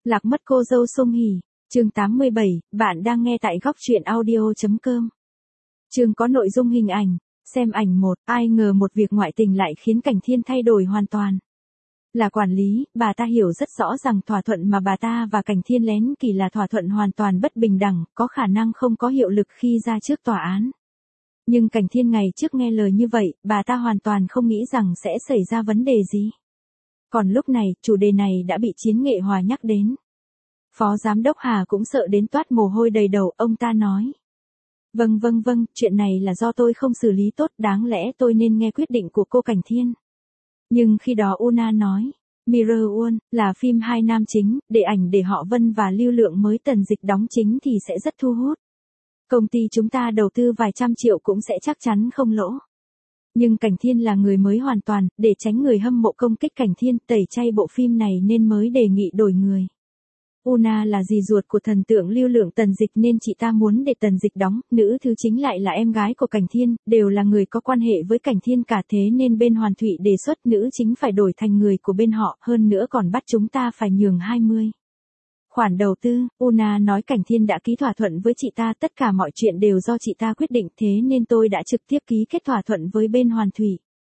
Lạc mất cô dâu Song Hỷ, chương 87, bạn đang nghe tại góc truyện audio.com. Chương có nội dung hình ảnh, xem ảnh 1, ai ngờ một việc ngoại tình lại khiến Cảnh Thiên thay đổi hoàn toàn. Là quản lý, bà ta hiểu rất rõ rằng thỏa thuận mà bà ta và Cảnh Thiên lén kỳ là thỏa thuận hoàn toàn bất bình đẳng, có khả năng không có hiệu lực khi ra trước tòa án. Nhưng Cảnh Thiên ngày trước nghe lời như vậy, bà ta hoàn toàn không nghĩ rằng sẽ xảy ra vấn đề gì. Còn lúc này, chủ đề này đã bị Chiến Nghệ Hòa nhắc đến. Phó Giám đốc Hà cũng sợ đến toát mồ hôi đầy đầu, ông ta nói. Vâng, chuyện này là do tôi không xử lý tốt, đáng lẽ tôi nên nghe quyết định của cô Cảnh Thiên. Nhưng khi đó Una nói, Mirror One, là phim hai nam chính, để ảnh để họ Vân và Lưu Lượng mới Tần Dịch đóng chính thì sẽ rất thu hút. Công ty chúng ta đầu tư vài trăm triệu cũng sẽ chắc chắn không lỗ. Nhưng Cảnh Thiên là người mới hoàn toàn, để tránh người hâm mộ công kích Cảnh Thiên tẩy chay bộ phim này nên mới đề nghị đổi người. Una là dì ruột của thần tượng Lưu Lượng Tần Dịch nên chị ta muốn để Tần Dịch đóng, nữ thứ chính lại là em gái của Cảnh Thiên, đều là người có quan hệ với Cảnh Thiên cả thế nên bên Hoàn Thụy đề xuất nữ chính phải đổi thành người của bên họ, hơn nữa còn bắt chúng ta phải nhường 20. Khoản đầu tư, Una nói Cảnh Thiên đã ký thỏa thuận với chị ta, tất cả mọi chuyện đều do chị ta quyết định, thế nên tôi đã trực tiếp ký kết thỏa thuận với bên Hoàn Thụy.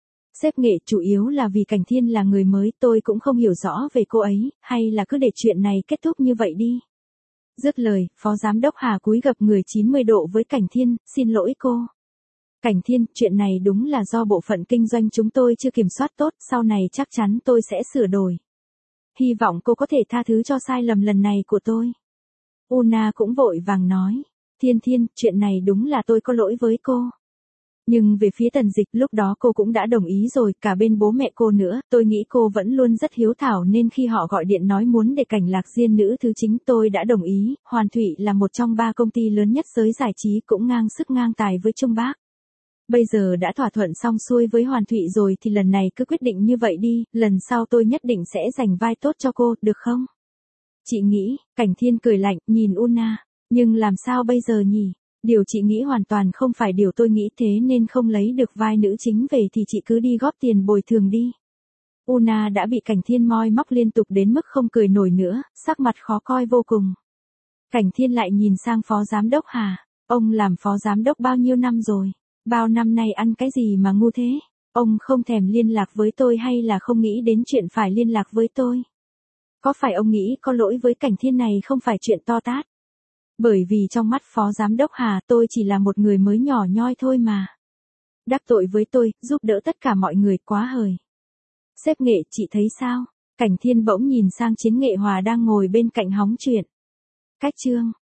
Xếp Nghệ chủ yếu là vì Cảnh Thiên là người mới, tôi cũng không hiểu rõ về cô ấy, hay là cứ để chuyện này kết thúc như vậy đi. Dứt lời, Phó Giám đốc Hà cúi gập người 90 độ với Cảnh Thiên, xin lỗi cô. Cảnh Thiên, chuyện này đúng là do bộ phận kinh doanh chúng tôi chưa kiểm soát tốt, sau này chắc chắn tôi sẽ sửa đổi. Hy vọng cô có thể tha thứ cho sai lầm lần này của tôi. Una cũng vội vàng nói, Thiên, chuyện này đúng là tôi có lỗi với cô. Nhưng về phía Tần Dịch lúc đó cô cũng đã đồng ý rồi, cả bên bố mẹ cô nữa, tôi nghĩ cô vẫn luôn rất hiếu thảo nên khi họ gọi điện nói muốn để Cảnh Lạc Diên nữ thứ chính tôi đã đồng ý. Hoàn Thụy là một trong 3 công ty lớn nhất giới giải trí, cũng ngang sức ngang tài với Trung Bác. Bây giờ đã thỏa thuận xong xuôi với Hoàn Thụy rồi thì lần này cứ quyết định như vậy đi, lần sau tôi nhất định sẽ giành vai tốt cho cô, được không? Chị nghĩ, Cảnh Thiên cười lạnh, nhìn Una, nhưng làm sao bây giờ nhỉ? Điều chị nghĩ hoàn toàn không phải điều tôi nghĩ, thế nên không lấy được vai nữ chính về thì chị cứ đi góp tiền bồi thường đi. Una đã bị Cảnh Thiên moi móc liên tục đến mức không cười nổi nữa, sắc mặt khó coi vô cùng. Cảnh Thiên lại nhìn sang Phó Giám đốc Hà, ông làm Phó Giám đốc bao nhiêu năm rồi? Bao năm nay ăn cái gì mà ngu thế? Ông không thèm liên lạc với tôi hay là không nghĩ đến chuyện phải liên lạc với tôi? Có phải ông nghĩ có lỗi với Cảnh Thiên này không phải chuyện to tát? Bởi vì trong mắt Phó Giám đốc Hà tôi chỉ là một người mới nhỏ nhoi thôi mà. Đắc tội với tôi, giúp đỡ tất cả mọi người quá hời. Xếp Nghệ, chị thấy sao? Cảnh Thiên bỗng nhìn sang Chiến Nghệ Hòa đang ngồi bên cạnh hóng chuyện. Cách chương.